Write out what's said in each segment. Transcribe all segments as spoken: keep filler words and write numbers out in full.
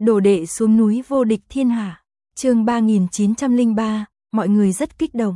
Đồ đệ xuống núi vô địch thiên hạ. Chương ba nghìn chín trăm lẻ ba, mọi người rất kích động.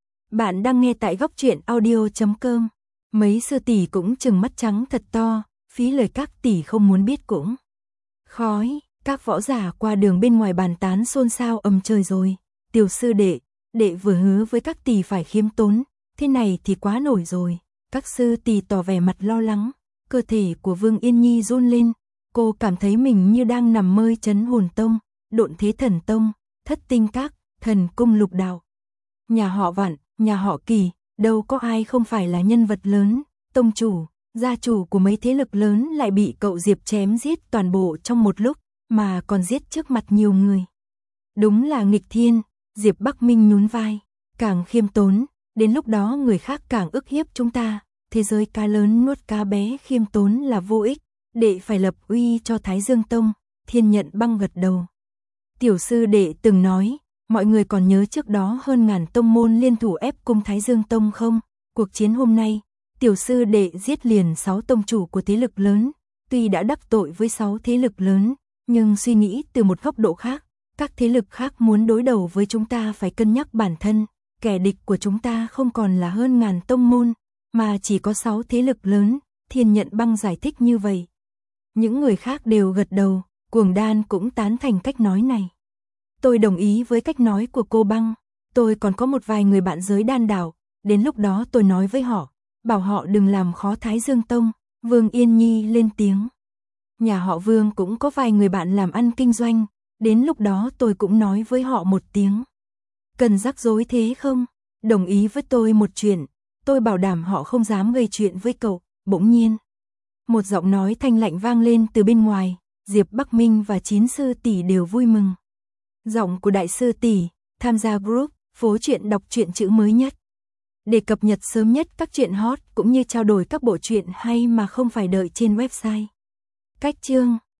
Bạn đang nghe tại góc truyện audio chấm com. Mấy sư tỷ cũng trừng mắt trắng thật to, phí lời các tỷ không muốn biết cũng. Khói, các võ giả qua đường bên ngoài bàn tán xôn xao ầm trời rồi. Tiểu sư đệ, đệ vừa hứa với các tỷ phải khiêm tốn, thế này thì quá nổi rồi. Các sư tỷ tỏ vẻ mặt lo lắng, cơ thể của Vương Yên Nhi run lên. Cô cảm thấy mình như đang nằm mơ Trấn Hồn Tông, Độn Thế Thần Tông, Thất Tinh Các, Thần Cung Lục Đạo. Nhà họ Vạn, nhà họ Kỳ, đâu có ai không phải là nhân vật lớn, tông chủ, gia chủ của mấy thế lực lớn lại bị cậu Diệp chém giết toàn bộ trong một lúc, mà còn giết trước mặt nhiều người. Đúng là nghịch thiên, Diệp Bắc Minh nhún vai, càng khiêm tốn, đến lúc đó người khác càng ức hiếp chúng ta, thế giới cá lớn nuốt cá bé, khiêm tốn là vô ích. Đệ phải lập uy cho Thái Dương Tông. Thiên Nhận Băng gật đầu. Tiểu sư đệ từng nói, mọi người còn nhớ trước đó hơn ngàn tông môn liên thủ ép cung Thái Dương Tông không? Cuộc chiến hôm nay, tiểu sư đệ giết liền sáu tông chủ của thế lực lớn, tuy đã đắc tội với sáu thế lực lớn, nhưng suy nghĩ từ một góc độ khác, các thế lực khác muốn đối đầu với chúng ta phải cân nhắc bản thân, kẻ địch của chúng ta không còn là hơn ngàn tông môn, mà chỉ có sáu thế lực lớn, Thiên Nhận Băng giải thích như vậy. Những người khác đều gật đầu, Cuồng Đan cũng tán thành cách nói này. Tôi đồng ý với cách nói của cô Băng, tôi còn có một vài người bạn giới đan đảo, đến lúc đó tôi nói với họ, bảo họ đừng làm khó Thái Dương Tông. Vương Yên Nhi lên tiếng. Nhà họ Vương cũng có vài người bạn làm ăn kinh doanh, đến lúc đó tôi cũng nói với họ một tiếng. Cần rắc rối thế không? Đồng ý với tôi một chuyện, tôi bảo đảm họ không dám gây chuyện với cậu. Bỗng nhiên, một giọng nói thanh lạnh vang lên từ bên ngoài, Diệp Bắc Minh và chín sư tỷ đều vui mừng. Giọng của đại sư tỷ, tham gia group, phố truyện đọc truyện chữ mới nhất. Để cập nhật sớm nhất các truyện hot cũng như trao đổi các bộ truyện hay mà không phải đợi trên website. Cách chương,